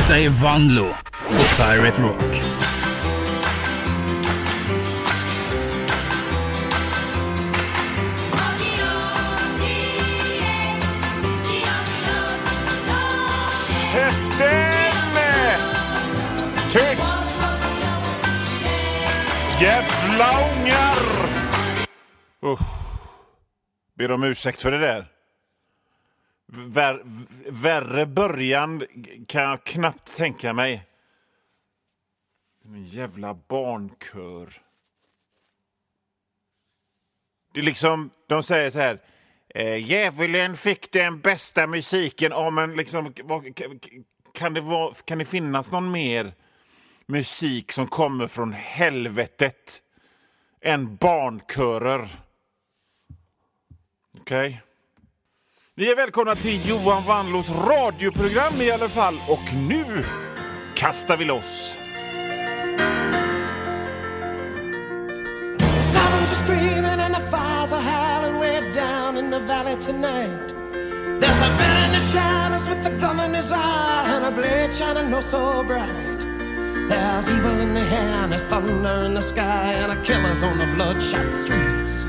Detta är Vanlo på Pirate Rock. Käften! Tyst! Jävla ungar! Ber om ursäkt för det där. Värre början kan jag knappt tänka mig. En jävla barnkör. Det är liksom, de säger så här: djävulen fick den bästa musiken. Ja, men liksom, kan det finnas någon mer musik som kommer från helvetet än barnkörer? Okej. Ni är välkomna till Johan Vanlos radioprogram i alla fall. Och nu kastar vi loss. The sirens are screaming and the fires are howling way down in the valley tonight. There's a man in the shadows with a gun in his eye and a blade shining oh so bright. There's evil in the air and there's thunder in the sky and a killer's on the bloodshot streets.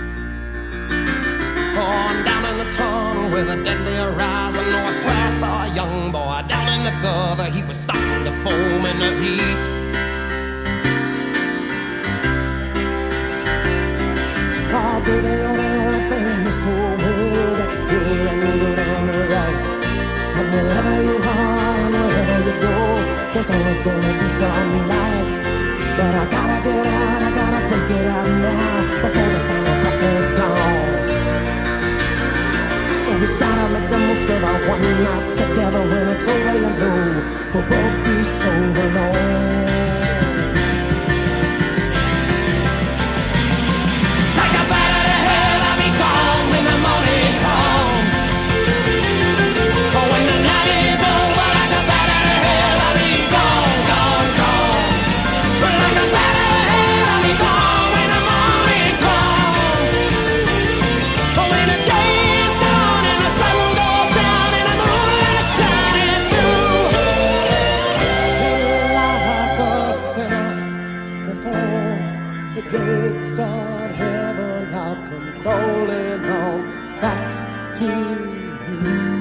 On down in the tunnel with a deadly horizon. Oh, I swear I saw a young boy down in the gutter. He was starting to foam in the heat. Oh, baby, you're the only thing in this whole world that's pure and good and right. And wherever you are and wherever you go, there's always gonna be some light. But I gotta get out, I gotta break it out now before the final crack of dawn. So we gotta make the most of our one night together. When it's over, you know we'll both be so alone. Like a bat out of hell, I'll be gone when the morning comes. But when the night is over, like a bat out of hell, I'll be gone, gone, gone. But like a bat out of hell, I'll be gone when the morning comes. But when the day is done and the sun goes down and the moonlight shining through, like a sinner before the gates of heaven, I'll come crawling on back to you.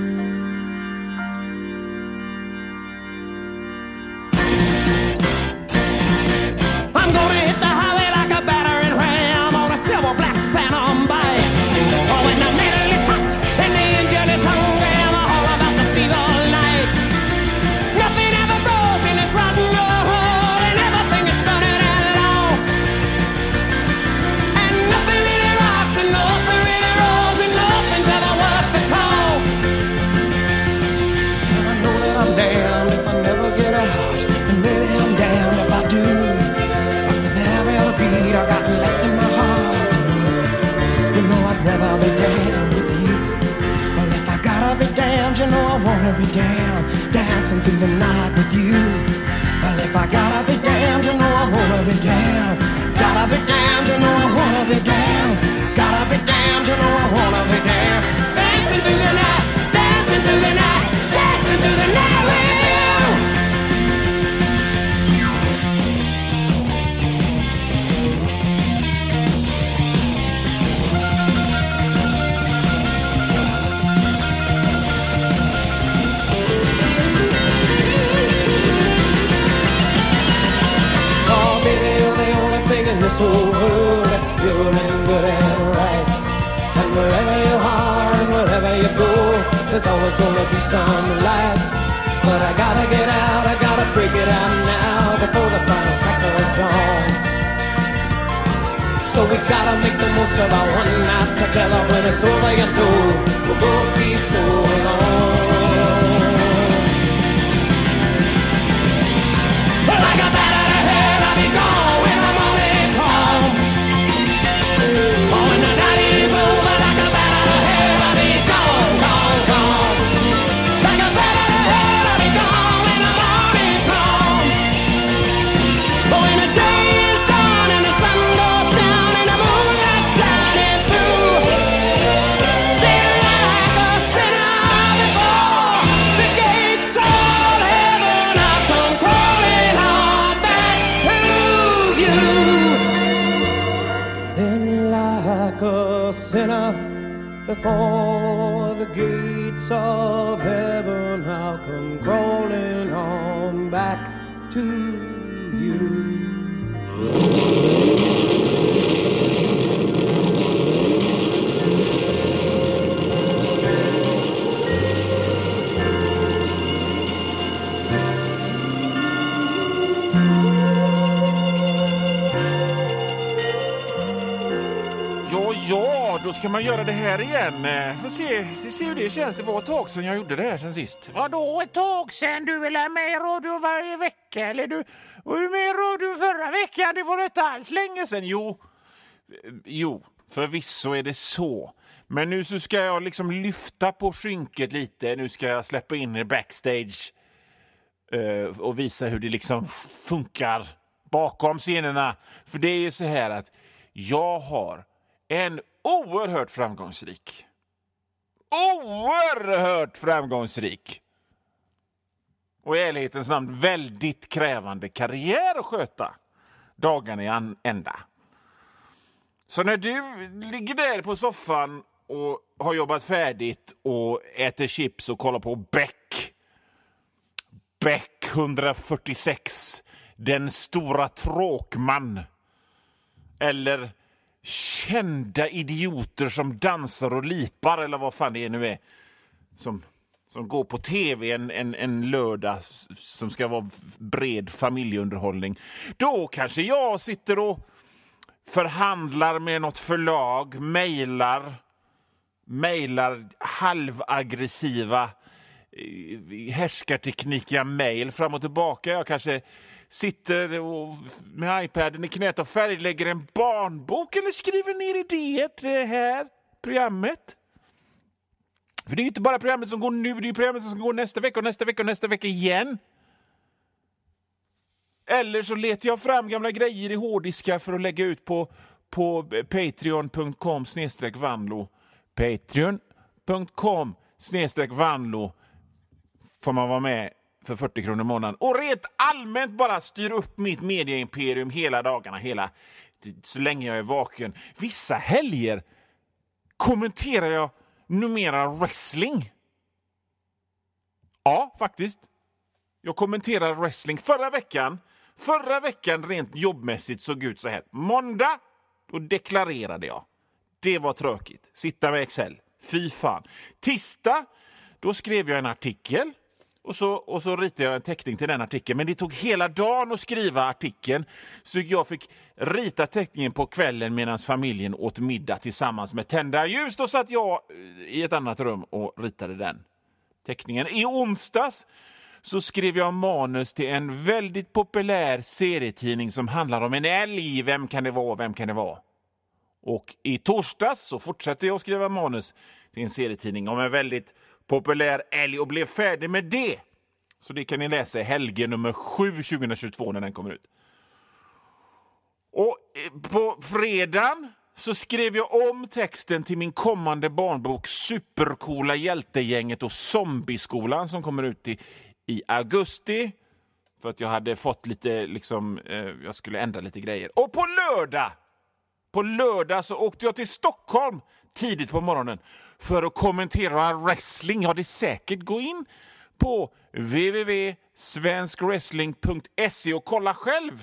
I'm gonna hit the highway like a battering ram on a silver black phantom bike. Oh, when the metal is hot and the engine is hungry, I'm all about to see the light. Nothing ever grows in this rotten old hole, and everything is stunted and lost. And nothing really rocks and nothing really rolls, and nothing's ever worth the cost. And I know that I'm damned if I never get out, and maybe I'm damned if I do. But with every other beat I got left in my heart, you know I'd rather be damned with you. Well, if I gotta be damned, you know I wanna be damned, dancing through the night with you. Well, if I gotta be damned, you know I wanna be damned. Gotta be damned, you know I wanna be damned. Gotta be damned, you know I wanna be damned. Dancing through the night, dancing through the night, dancing through the night with you. Oh, baby, you're the only thing in this whole world that's pure and good and right. And wherever you are and wherever you go, there's always gonna be some light. But I gotta get out, I gotta break it out now before the final crack of dawn. So we gotta make the most of our one night together. When it's over, you know we'll both be so alone. Well, like a bat out of hell, I'll be gone when the morning comes. Oh, when the night is over, like a bat out of hell, I'll be gone, gone, gone. Like a bat out of hell, I'll be gone when the morning comes. But when the day is done and the sun goes down and the moonlight shining through, they're like a sinner a sinner before the gates of heaven. I'll come crawling on back to you. Ja, då ska man göra det här igen. Får se hur det känns. Det var ett tag sedan jag gjorde det här sen sist. Vadå ett tag sedan? Du vill ha med i radio varje vecka, eller du var ju med i radio förra veckan. Det var inte alls länge sedan. Jo, förvisso är det så. Men nu så ska jag liksom lyfta på skynket lite. Nu ska jag släppa in er backstage och visa hur det liksom funkar bakom scenerna. För det är ju så här att jag har en oerhört framgångsrik och i ärlighetens namn väldigt krävande karriär att sköta dagarna i ända. Så när du ligger där på soffan och har jobbat färdigt och äter chips och kollar på Beck 146, den stora tråkman, eller kända idioter som dansar och lipar, eller vad fan det nu är som går på tv en lördag som ska vara bred familjeunderhållning, då kanske jag sitter och förhandlar med något förlag, mejlar halvaggressiva härskartekniska mejl fram och tillbaka. Jag kanske sitter med iPaden i knät och färglägger en barnbok eller skriver ner idéer till det här programmet. För det är ju inte bara programmet som går nu, det är ju programmet som ska gå nästa vecka och nästa vecka och nästa vecka igen. Eller så letar jag fram gamla grejer i hårddiskar för att lägga ut på patreon.com/vanlo. Patreon.com/vanlo får man vara med för 40 kronor i månaden. Och rent allmänt bara styr upp mitt medieimperium hela dagarna, så länge jag är vaken. Vissa helger kommenterar jag numera wrestling. Ja, faktiskt. Jag kommenterar wrestling. Förra veckan rent jobbmässigt såg ut så här. Måndag, då deklarerade jag. Det var tråkigt. Sitta med Excel. Fy fan. Tisdag, då skrev jag en artikel. Och så ritade jag en teckning till den artikeln. Men det tog hela dagen att skriva artikeln. Så jag fick rita teckningen på kvällen medan familjen åt middag tillsammans med tända ljus. Då satt jag i ett annat rum och ritade den teckningen. I onsdags så skrev jag manus till en väldigt populär serietidning som handlar om en älg. Vem kan det vara? Och i torsdags så fortsatte jag att skriva manus till en serietidning om en väldigt populär älg och blev färdig med det. Så det kan ni läsa i Helge nummer 7 2022 när den kommer ut. Och på fredagen så skrev jag om texten till min kommande barnbok Supercoola hjältegänget och zombieskolan som kommer ut i augusti. För att jag hade fått lite, jag skulle ändra lite grejer. Och på lördag så åkte jag till Stockholm tidigt på morgonen för att kommentera wrestling. Ja, det är säkert. Gå in på www.svenskWrestling.se och kolla själv.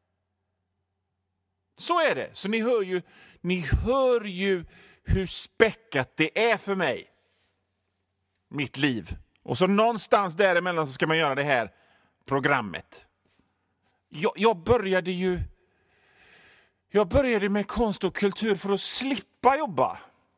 Så är det. Så ni hör ju hur späckat det är för mig. Mitt liv. Och så någonstans däremellan så ska man göra det här programmet. Jag började med konst och kultur för att slippa jobba.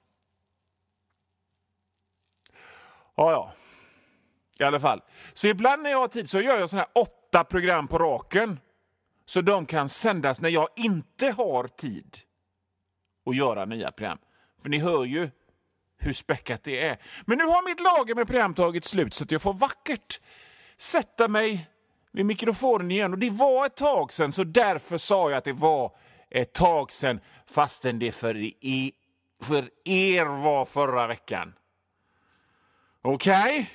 Ja. I alla fall. Så ibland när jag har tid så gör jag såna här 8 program på raken. Så de kan sändas när jag inte har tid att göra nya program. För ni hör ju hur späckat det är. Men nu har mitt lager med program tagit slut så att jag får vackert sätta mig vid mikrofonen igen. Och det var ett tag sedan, så därför sa jag att det var ett tag sedan, fastän det för er var förra veckan. Okej?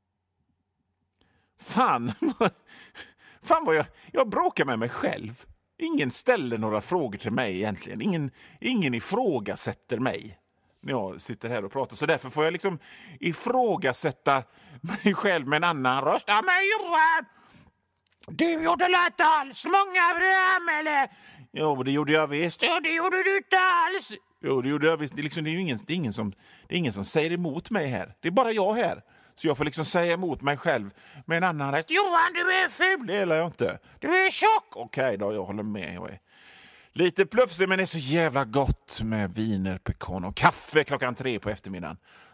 Fan vad jag bråkar med mig själv ingen ställer några frågor till mig egentligen. Ingen ifrågasätter mig när jag sitter här och pratar. Så därför får jag liksom ifrågasätta mig själv med en annan röst. Ja, men Johan, du gjorde inte alls många program, eller? Jo, det gjorde jag visst. Ja, det gjorde du inte alls. Jo, det gjorde jag visst. Det är ingen som säger emot mig här. Det är bara jag här. Så jag får liksom säga emot mig själv med en annan röst. Johan, du är ful. Det gillar jag inte. Du är tjock. Okej då, jag håller med. Jag är lite plufsig, men det är så jävla gott med viner, pekan och kaffe 3:00 på eftermiddagen.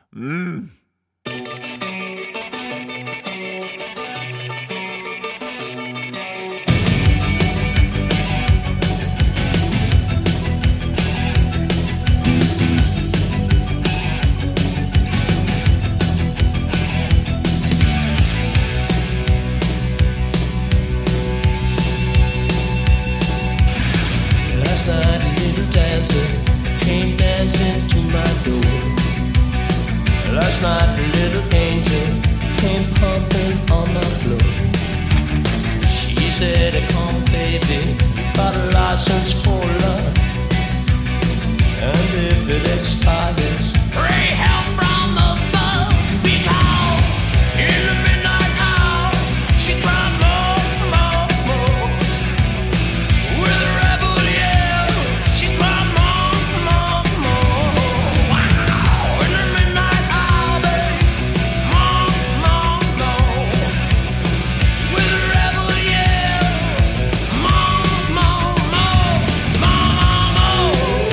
Last night a little dancer came dancing to my door. Last night a little angel came pumping on my floor. She said, come baby, you got a license for love, and if it expires, pray help from above. Because in the midnight hour she cried more, more, more. With a rebel yell, she cried more, more, more. Wow! In the midnight hour, babe, more, more, more. With a rebel yell, more, more, more, more, more.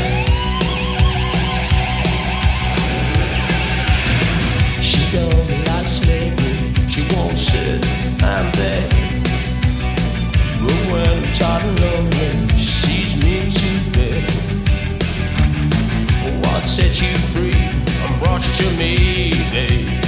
She don't like slavery, she won't sit and beg. But when I'm tired and lonely, she sees me to bed. What set you free and brought you to me, babe?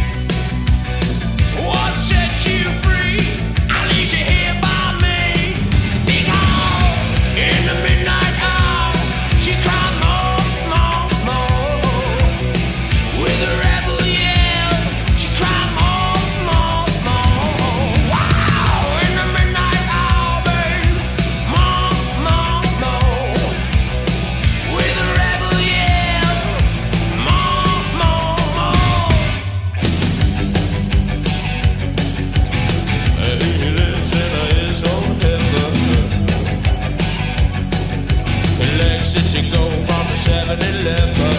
What set you free? I leave you here by me. Because in the midnight hour, she cried more, more, more. With a rebel yell, she cried more, more, more. Wow! In the midnight hour, babe, more, more, more. With a rebel yell, more, more, more. He lives in his own heaven. He likes it to go from the 7-Eleven.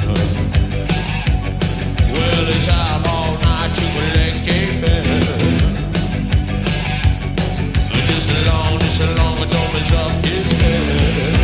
Well, he's out all night to collect a pen. Just as long as don't mess up his head.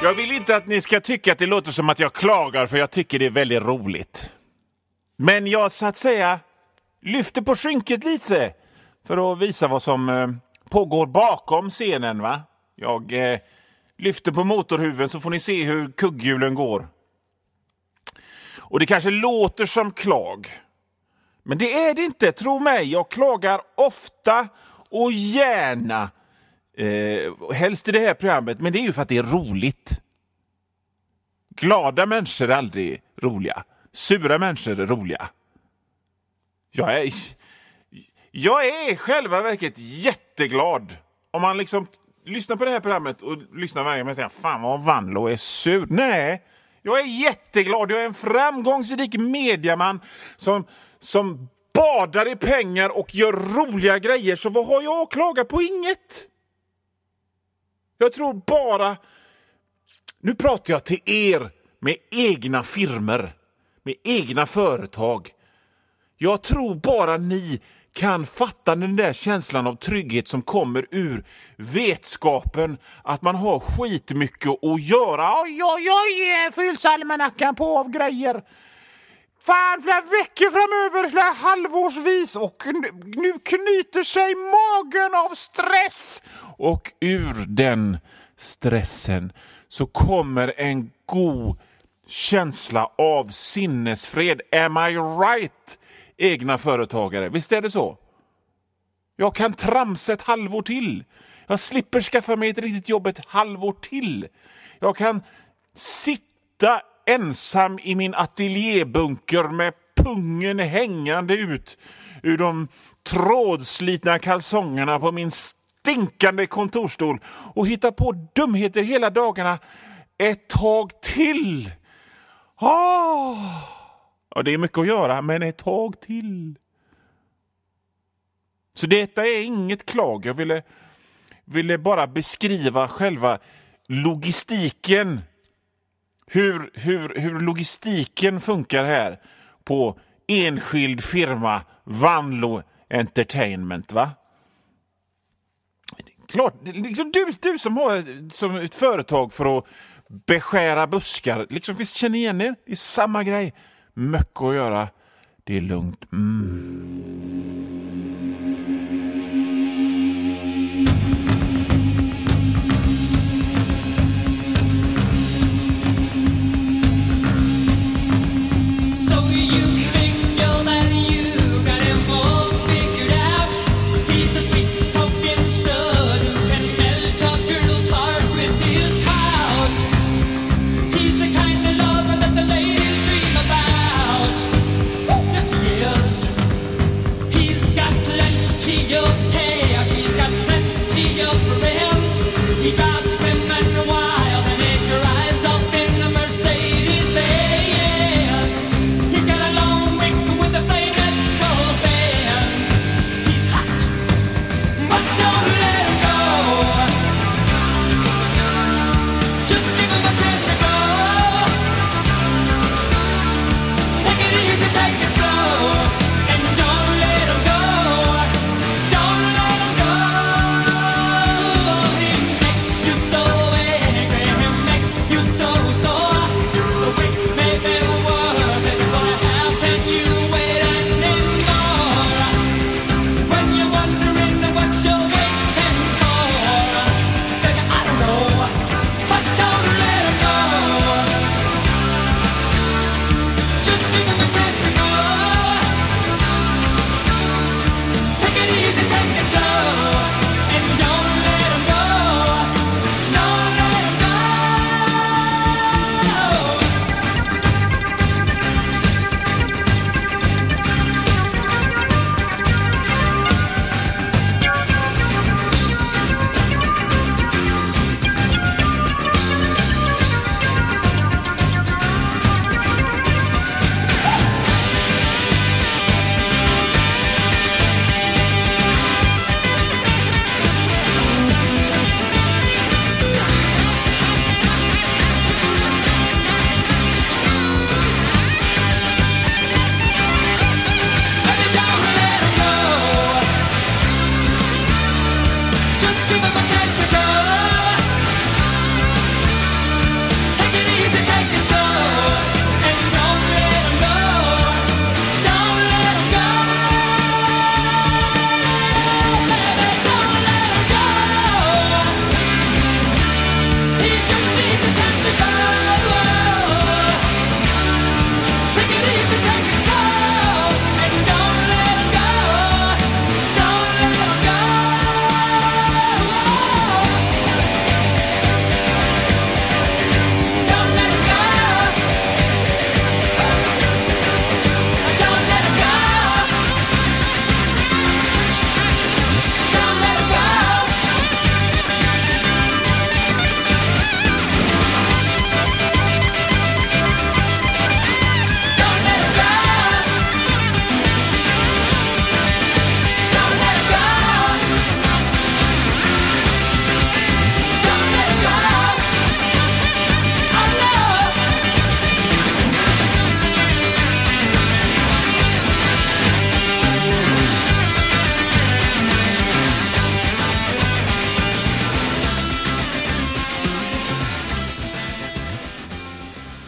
Jag vill inte att ni ska tycka att det låter som att jag klagar, för jag tycker det är väldigt roligt. Men jag så att säga lyfter på skynket lite för att visa vad som pågår bakom scenen, va? Jag lyfter på motorhuven så får ni se hur kugghjulen går. Och det kanske låter som klag. Men det är det inte, tro mig. Jag klagar ofta och gärna. Helst i det här programmet, men det är ju för att det är roligt. Glada människor är aldrig roliga. Sura människor är roliga. Jag är själva verket jätteglad. Om man liksom lyssnar på det här programmet och lyssnar varje gång och tänker, fan vad Vanlo är sur. Nej, jag är jätteglad. Jag är en framgångsrik mediaman som badar i pengar och gör roliga grejer. Så vad har jag att klaga på? Inget. Jag tror bara... Nu pratar jag till er med egna firmer, med egna företag. Jag tror bara ni kan fatta den där känslan av trygghet som kommer ur vetskapen att man har skitmycket att göra. Oj, fyllsalmanackan på av grejer. Fan, flera veckor framöver, flera halvårsvis, och nu knyter sig magen av stress. Och ur den stressen så kommer en god känsla av sinnesfred. Am I right, egna företagare? Visst är det så? Jag kan tramsa ett halvår till. Jag slipper skaffa mig ett riktigt jobb ett halvår till. Jag kan sitta ensam i min ateljébunker med pungen hängande ut ur de trådslitna kalsongerna på min stinkande kontorstol och hitta på dumheter hela dagarna ett tag till. Ja, det är mycket att göra, men ett tag till. Så detta är inget klag. Jag ville bara beskriva själva logistiken. Hur logistiken funkar här på enskild firma Vanlo Entertainment, va? Klart, liksom du som har som ett företag för att beskära buskar, liksom visst känner igen er, det är samma grej. Mycket att göra, det är lugnt. He's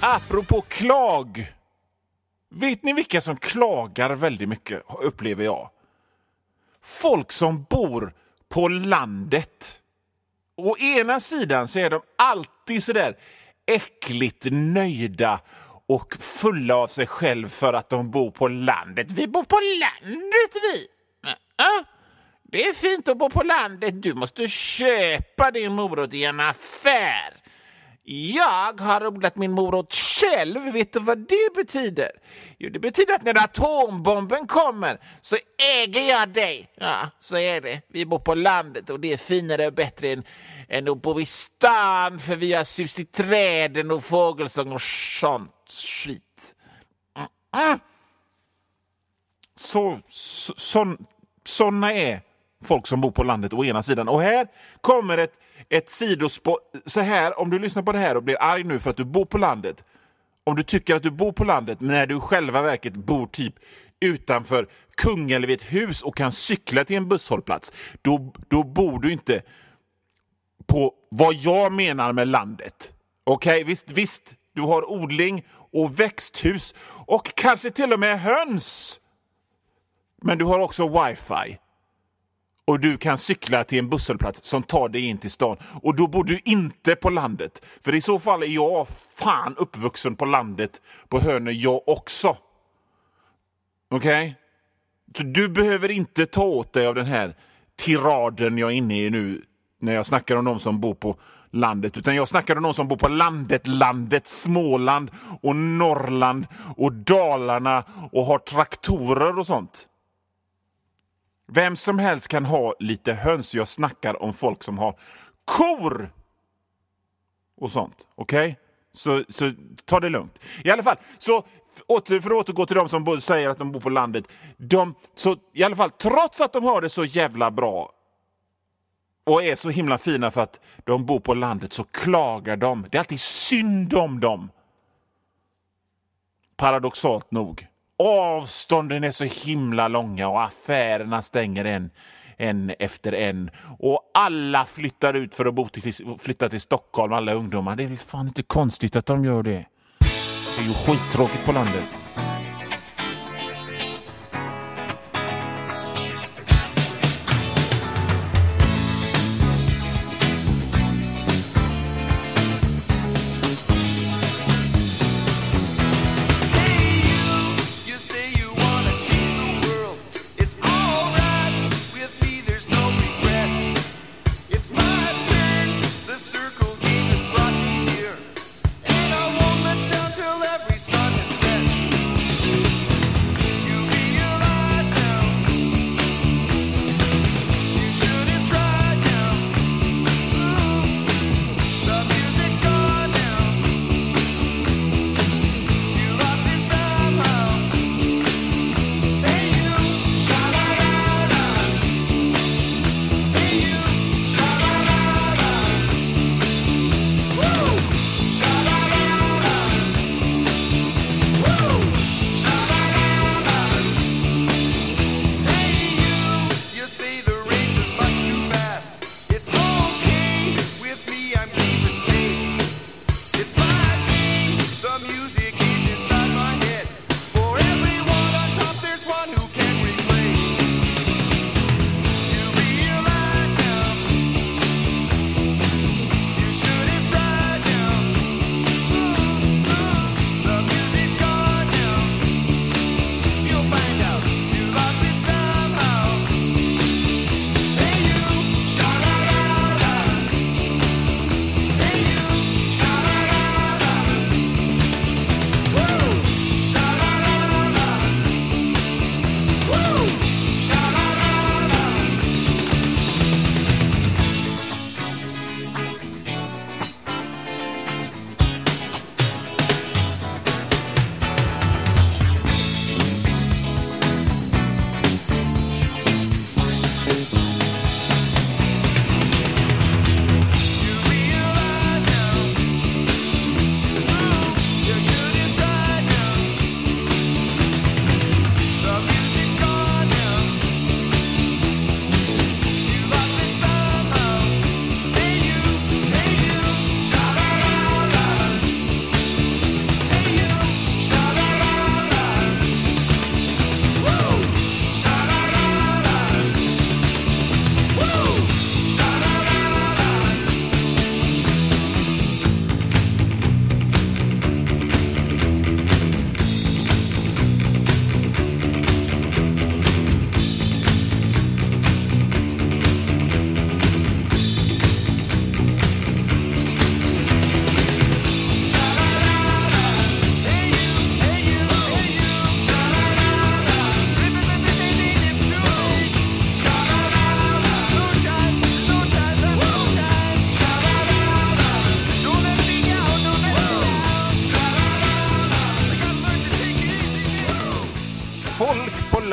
apropå klag. Vet ni vilka som klagar väldigt mycket, upplever jag? Folk som bor på landet. Å ena sidan så är de alltid så där äckligt nöjda och fulla av sig själv för att de bor på landet. Vi bor på landet, vi! Det är fint att bo på landet. Du måste köpa din morot i en affär. Jag har odlat min morot själv. Vet du vad det betyder? Jo, det betyder att när atombomben kommer så äger jag dig. Ja, så är det. Vi bor på landet och det är finare och bättre än att bo i stan, för vi har sus i träden och fågelsång och sånt skit. Såna är folk som bor på landet å ena sidan. Och här kommer ett sidospår. Så här, om du lyssnar på det här och blir arg nu för att du bor på landet. Om du tycker att du bor på landet när du själva verket bor typ utanför Kungälv vid ett hus och kan cykla till en busshållplats. Då bor du inte på vad jag menar med landet. Okej, visst. Du har odling och växthus och kanske till och med höns. Men du har också wifi. Och du kan cykla till en busshållplats som tar dig in till stan. Och då bor du inte på landet. För i så fall är jag fan uppvuxen på landet på Hönö jag också. Okej? Så du behöver inte ta åt dig av den här tiraden jag är inne i nu när jag snackar om de som bor på landet. Utan jag snackar om de som bor på landet, Småland och Norrland och Dalarna och har traktorer och sånt. Vem som helst kan ha lite höns. Jag snackar om folk som har kor och sånt. Okej? Så ta det lugnt. I alla fall, så för att återgå till de som säger att de bor på landet. Så i alla fall, trots att de har det så jävla bra och är så himla fina för att de bor på landet, så klagar de. Det är alltid synd om dem. Paradoxalt nog. Avstånden är så himla långa och affärerna stänger en efter en. Och alla flyttar ut för att flytta till Stockholm, alla ungdomar. Det är väl fan inte konstigt att de gör det. Det är ju skittråkigt på landet.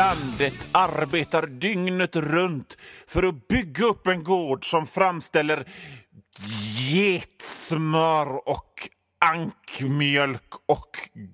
landet arbetar dygnet runt för att bygga upp en gård som framställer getsmör och ankmjölk och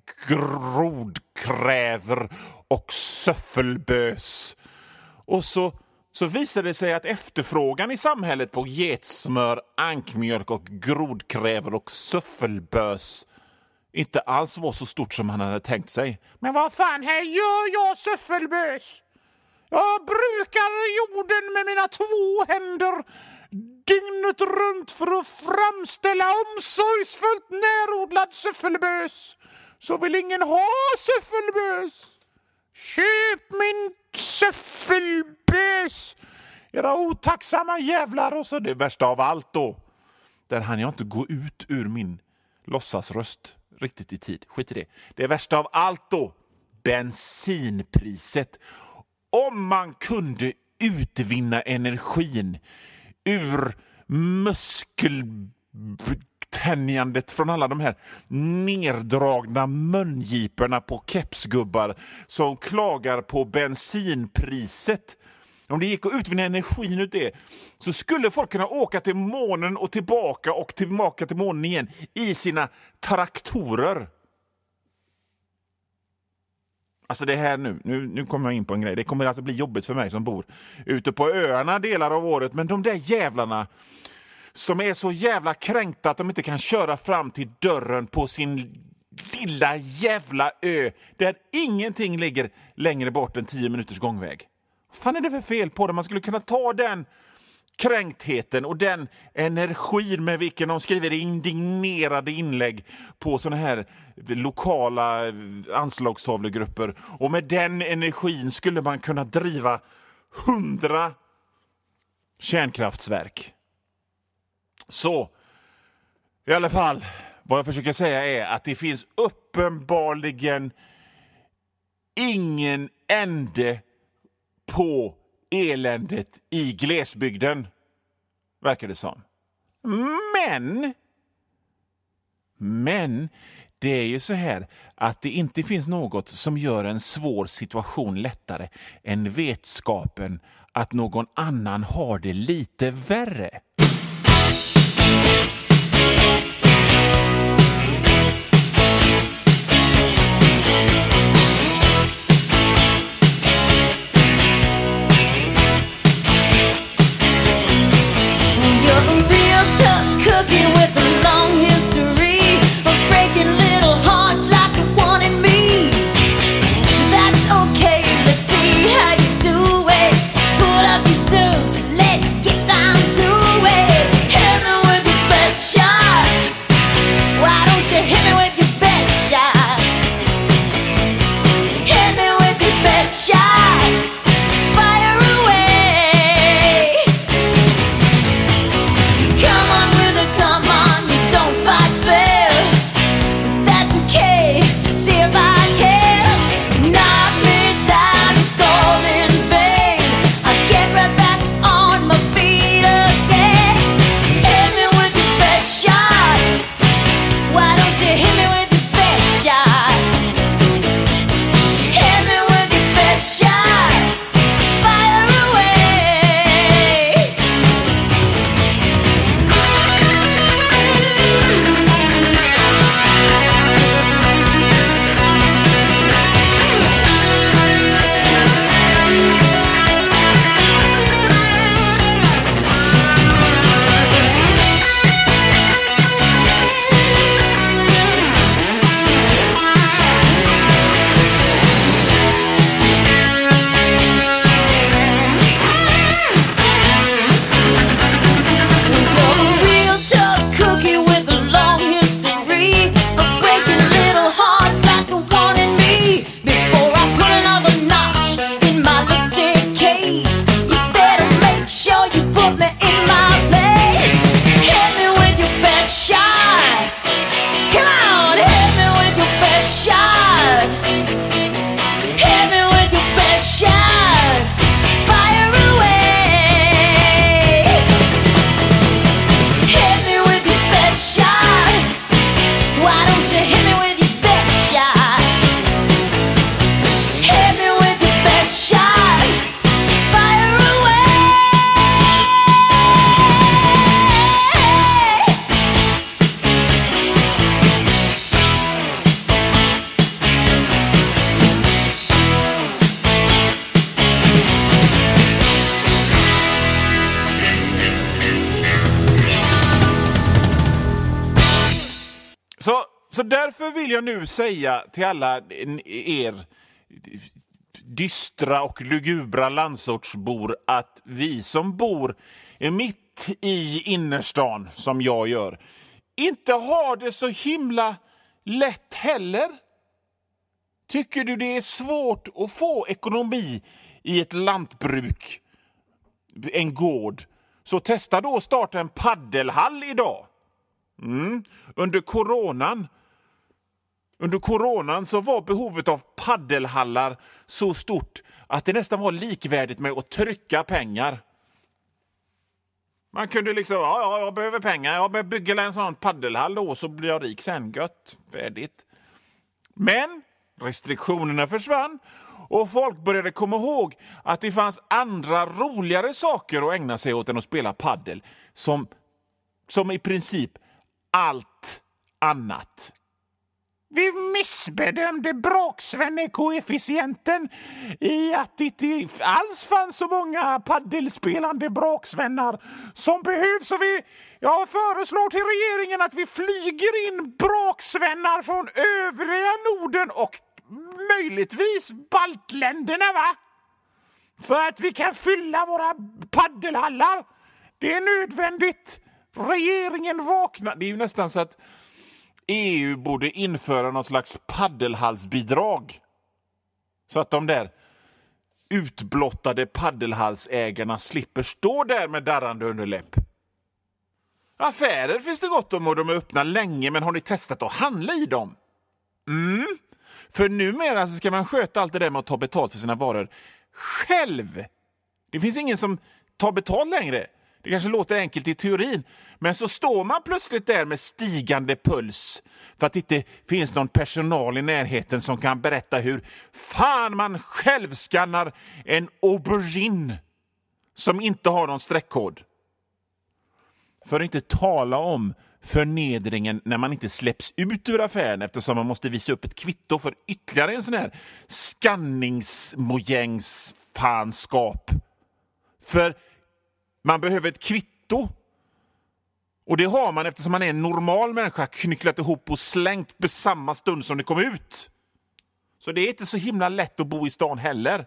grodkräver och söffelbös. Och så visar det sig att efterfrågan i samhället på getsmör, ankmjölk och grodkräver och söffelbös inte alls var så stort som han hade tänkt sig. Men vad fan, här gör jag söffelbös? Jag brukar jorden med mina 2 händer dygnet runt för att framställa omsorgsfullt närodlad söffelbös. Så vill ingen ha söffelbös. Köp min söffelbös, era otacksamma jävlar. Och så det värsta av allt då. Där hann jag inte gå ut ur min låtsasröst riktigt i tid. Skit i det. Det värsta av allt då. Bensinpriset. Om man kunde utvinna energin ur muskeltänjandet från alla de här nerdragna mungiporna på kepsgubbar som klagar på bensinpriset. Om det gick att utvinna energin ut det, så skulle folk kunna åka till månen och tillbaka till månen igen i sina traktorer. Alltså det här nu kommer jag in på en grej. Det kommer alltså bli jobbigt för mig som bor ute på öarna delar av året. Men de där jävlarna som är så jävla kränkta att de inte kan köra fram till dörren på sin lilla jävla ö där ingenting ligger längre bort än 10 minuters gångväg. Vad fan är det för fel på det? Man skulle kunna ta den kränktheten och den energin med vilken de skriver indignerade inlägg på såna här lokala anslagstavlegrupper, och med den energin skulle man kunna driva 100 kärnkraftsverk. Så i alla fall, vad jag försöker säga är att det finns uppenbarligen ingen ände på eländet i glesbygden, verkar det som. Men det är ju så här att det inte finns något som gör en svår situation lättare än vetskapen att någon annan har det lite värre. With a long history of breaking little hearts like the one in me. That's okay, let's see how you do it. Put up your dukes, let's get down to it. Så därför vill jag nu säga till alla er dystra och lugubra landsortsbor att vi som bor mitt i innerstan, som jag gör, inte har det så himla lätt heller. Tycker du det är svårt att få ekonomi i ett lantbruk, en gård, så testa då att starta en paddelhall idag. Under coronan så var behovet av paddelhallar så stort att det nästan var likvärdigt med att trycka pengar. Man kunde liksom, jag behöver pengar, jag bygger en sån paddelhall då, så blir jag rik sen, gött, färdigt. Men restriktionerna försvann och folk började komma ihåg att det fanns andra roligare saker att ägna sig åt än att spela paddel, som i princip allt annat. Vi missbedömde braksvännekoefficienten i att det inte alls fanns så många paddelspelande braksvänner som behövs. Så jag föreslår till regeringen att vi flyger in braksvänner från övriga Norden och möjligtvis baltländerna, va? För att vi kan fylla våra paddelhallar. Det är nödvändigt. Regeringen vaknar. Det är ju nästan så att EU borde införa någon slags paddelhalsbidrag. Så att de där utblottade paddelhalsägarna slipper stå där med darrande underläpp. Affärer finns det gott om och de är öppna länge, men har ni testat att handla i dem? För numera så ska man sköta allt det där med att ta betalt för sina varor själv. Det finns ingen som tar betalt längre. Det kanske låter enkelt i teorin, men så står man plötsligt där med stigande puls för att det inte finns någon personal i närheten som kan berätta hur fan man själv skannar en aubergine som inte har någon streckkod. För att inte tala om förnedringen när man inte släpps ut ur affären eftersom man måste visa upp ett kvitto för ytterligare en sån här skanningsmojängsfanskap. För man behöver ett kvitto. Och det har man eftersom man är en normal människa, knycklat ihop och slängt på samma stund som det kom ut. Så det är inte så himla lätt att bo i stan heller.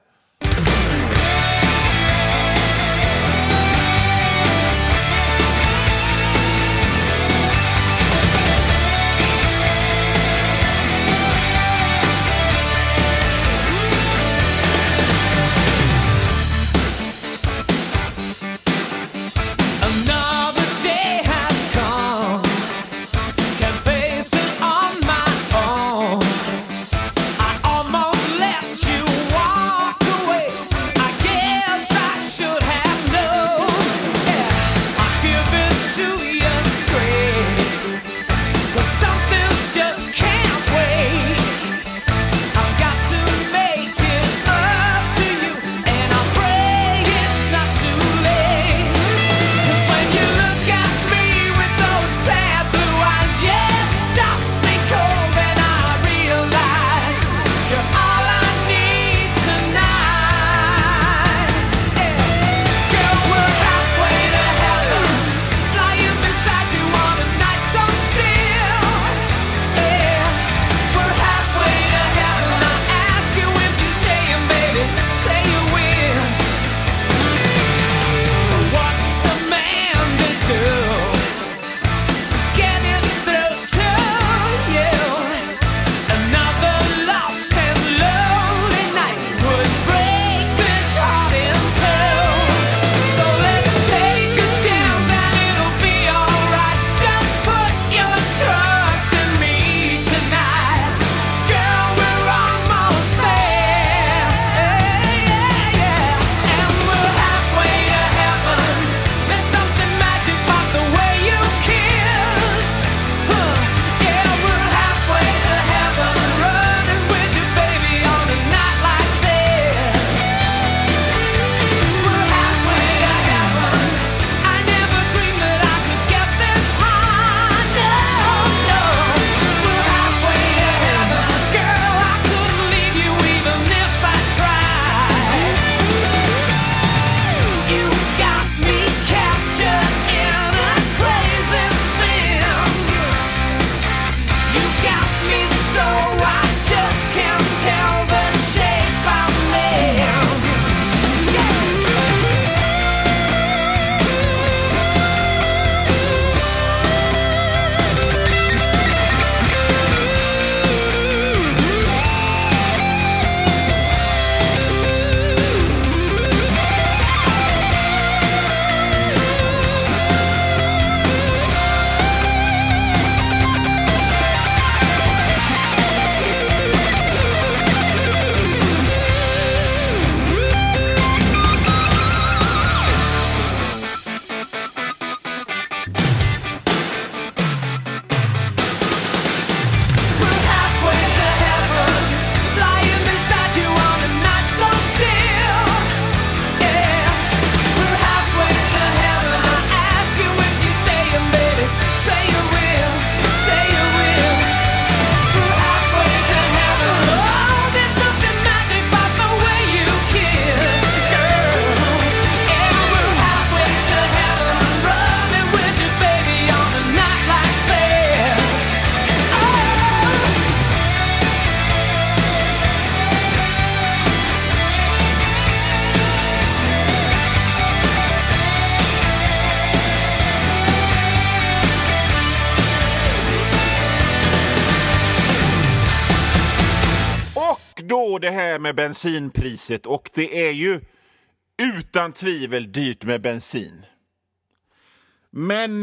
på det här med bensinpriset, och det är ju utan tvivel dyrt med bensin. Men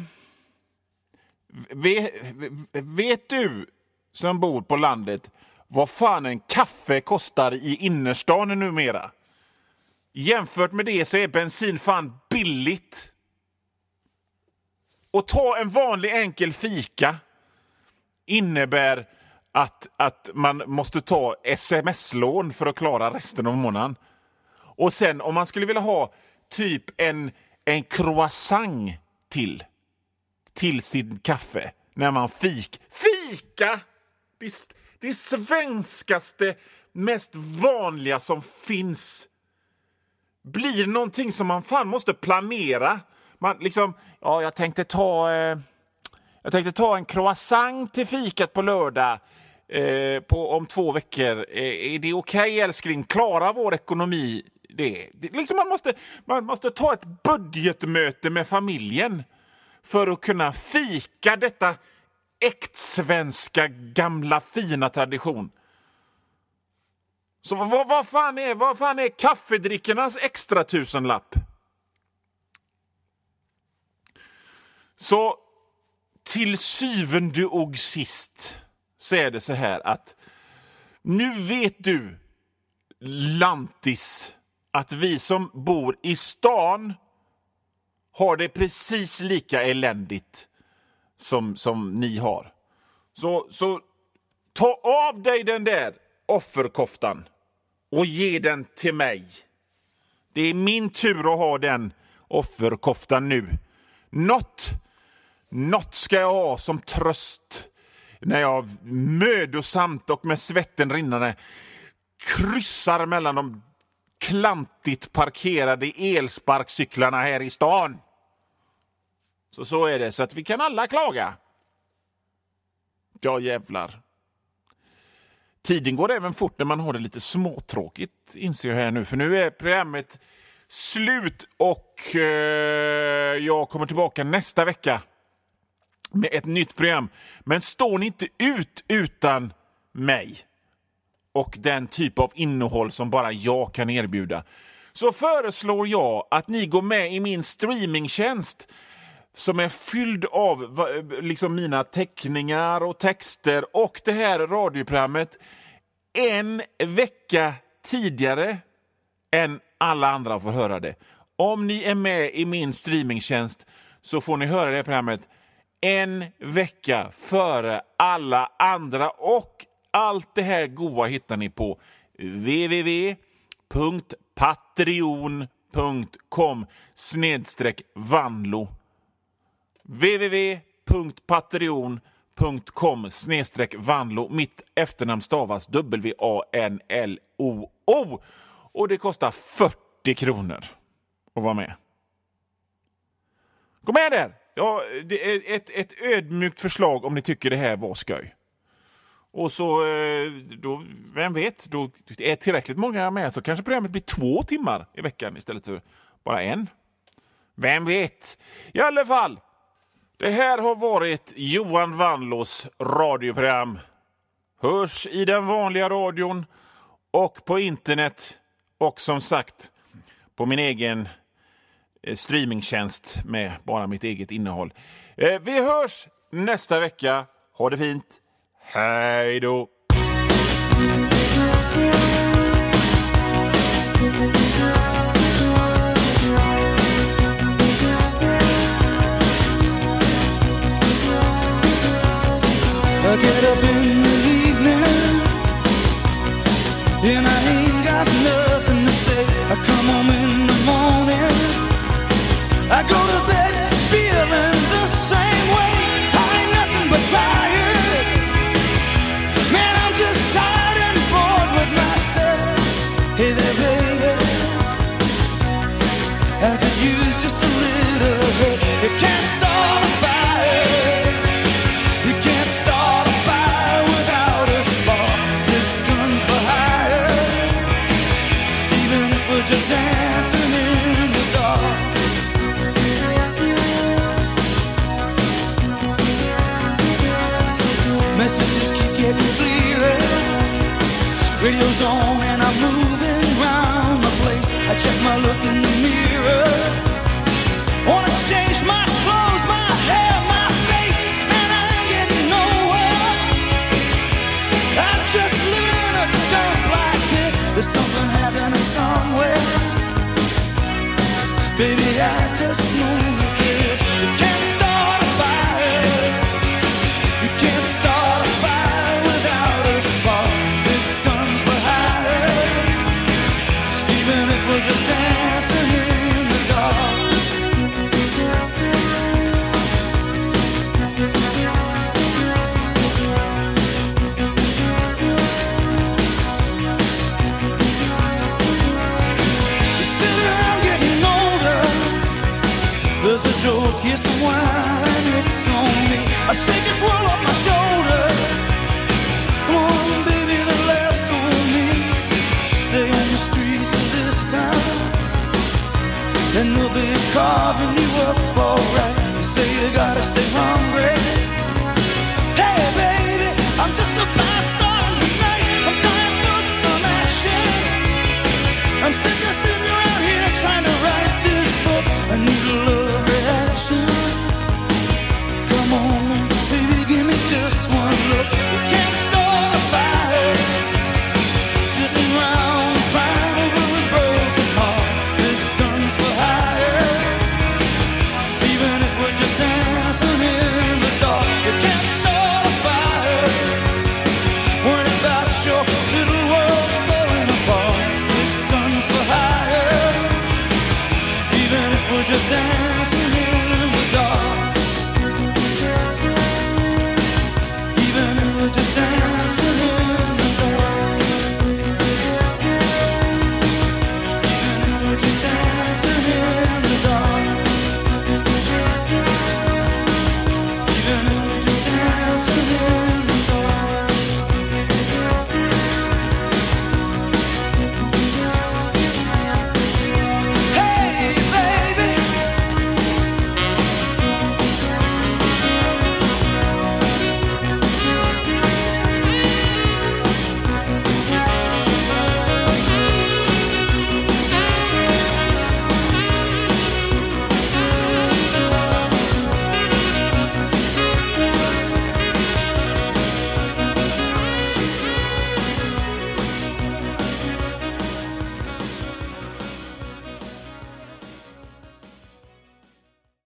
vet du som bor på landet vad fan en kaffe kostar i innerstan numera? Jämfört med det så är bensin fan billigt. Och ta en vanlig enkel fika innebär att man måste ta sms-lån för att klara resten av månaden. Och sen om man skulle vilja ha typ en croissant till sin kaffe när man fika! Det svenskaste, mest vanliga som finns blir någonting som man fan måste planera. Man liksom, ja, jag tänkte ta en croissant till fikat på lördag om 2 veckor. Är det okej, älskling? Klarar vår ekonomi det? Liksom man måste ta ett budgetmöte med familjen för att kunna fika detta äktsvenska gamla fina tradition. Så vad fan är kaffedrickarnas extra 1000-lapp? Så till syvende och sist så är det så här att nu vet du, lantis, att vi som bor i stan har det precis lika eländigt som ni har. Så ta av dig den där offerkoftan och ge den till mig. Det är min tur att ha den offerkoftan nu. Något ska jag ha som tröst när jag mödosamt och med svetten rinnande kryssar mellan de klantigt parkerade elsparkcyklarna här i stan. Så är det, så att vi kan alla klaga. Ja, jävlar. Tiden går även fort när man har det lite småtråkigt, inser jag här nu. För nu är programmet slut och jag kommer tillbaka nästa vecka med ett nytt program. Men står ni inte ut utan mig och den typ av innehåll som bara jag kan erbjuda, så föreslår jag att ni går med i min streamingtjänst som är fylld av liksom mina teckningar och texter och det här radioprogrammet en vecka tidigare än alla andra får höra det. Om ni är med i min streamingtjänst så får ni höra det programmet en vecka före alla andra, och allt det här goa hittar ni på www.patreon.com/Vanlo www.patreon.com/Vanlo. Mitt efternamn stavas WANLOO och det kostar 40 kronor att vara med. Gå med där! Ja, det är ett ödmjukt förslag om ni tycker det här var skoj. Och så, då, vem vet, då är tillräckligt många med så kanske programmet blir 2 timmar i veckan istället för bara 1. Vem vet? I alla fall, det här har varit Johan Vanlos radioprogram. Hörs i den vanliga radion och på internet och som sagt på min egen streamingtjänst med bara mitt eget innehåll. Vi hörs nästa vecka. Ha det fint. Hej då! I get up in the evening and I ain't got nothing to say. I come home in the morning, I go to bed feeling the same way. I ain't nothing but tired. Man, I'm just tired and bored with myself. Hey there, baby, I could use just a little help. You can't start a fire. You can't start a fire without a spark. This gun's for hire. Even if we're just dancing in the dark. Messages keep getting clearer. Radio's on and I'm moving round the place. I check my look in the mirror. Wanna change my clothes, my hair, my face, and I ain't getting nowhere. I'm just living in a dump like this. There's something happening somewhere. Baby, I just know that this. You can't start a fire. You can't start a fire without a spark. This guns for hire. Even if we're just dancing in the dark. There's a joke, here's some wine, it's on me. I shake this world off my shoulders. Come on, baby, the laughs on me. Stay on the streets of this town, and they'll be carving you up alright. You say you gotta stay hungry,